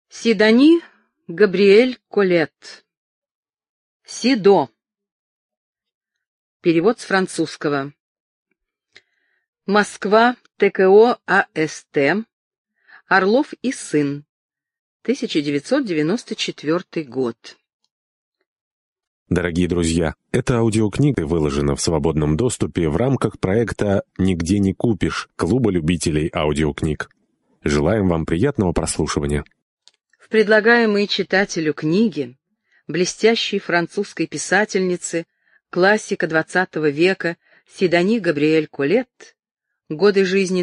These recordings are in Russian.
Сидони Габриэль Колет. Сидо. Перевод с французского. Москва, ТКО АСТ. Орлов и сын. 1994 год. Дорогие друзья, эта аудиокнига выложена в свободном доступе в рамках проекта «Нигде не купишь» Клуба любителей аудиокниг. Желаем вам приятного прослушивания. В предлагаемой читателю книги блестящей французской писательницы, классика XX века Сидони Габриэль Колет, годы жизни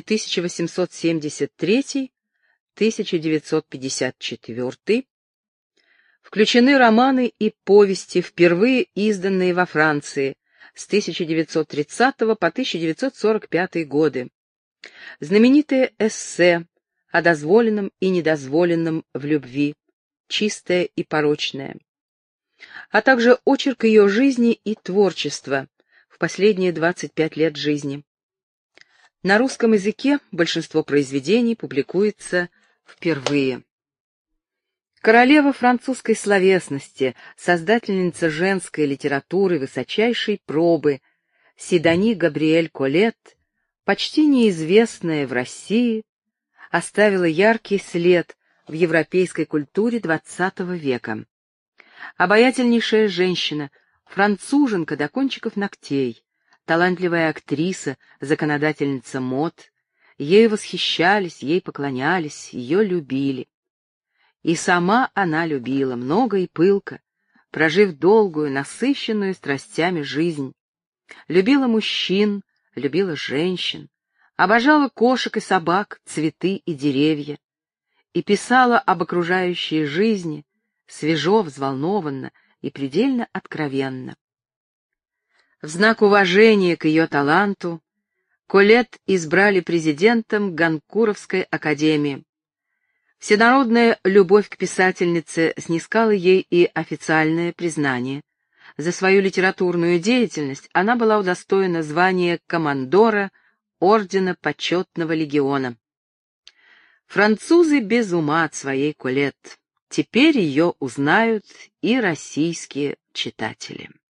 1873-1954, включены романы и повести, впервые изданные во Франции с 1930 по 1945 годы, знаменитые эссе о дозволенном и недозволенном в любви, чистое и порочное, а также очерк ее жизни и творчества в последние 25 лет жизни. На русском языке большинство произведений публикуется впервые. Королева французской словесности, создательница женской литературы высочайшей пробы, Сидони Габриэль Колет, почти неизвестная в России, оставила яркий след в европейской культуре XX века. Обаятельнейшая женщина, француженка до кончиков ногтей, талантливая актриса, законодательница мод, ею восхищались, ей поклонялись, ее любили. И сама она любила много и пылко, прожив долгую, насыщенную страстями жизнь. Любила мужчин, любила женщин, обожала кошек и собак, цветы и деревья, и писала об окружающей жизни свежо, взволнованно и предельно откровенно. В знак уважения к ее таланту Колет избрали президентом Ганкуровской академии. Всенародная любовь к писательнице снискала ей и официальное признание. За свою литературную деятельность она была удостоена звания командора Ордена Почетного Легиона. Французы без ума от своей Колет. Теперь ее узнают и российские читатели.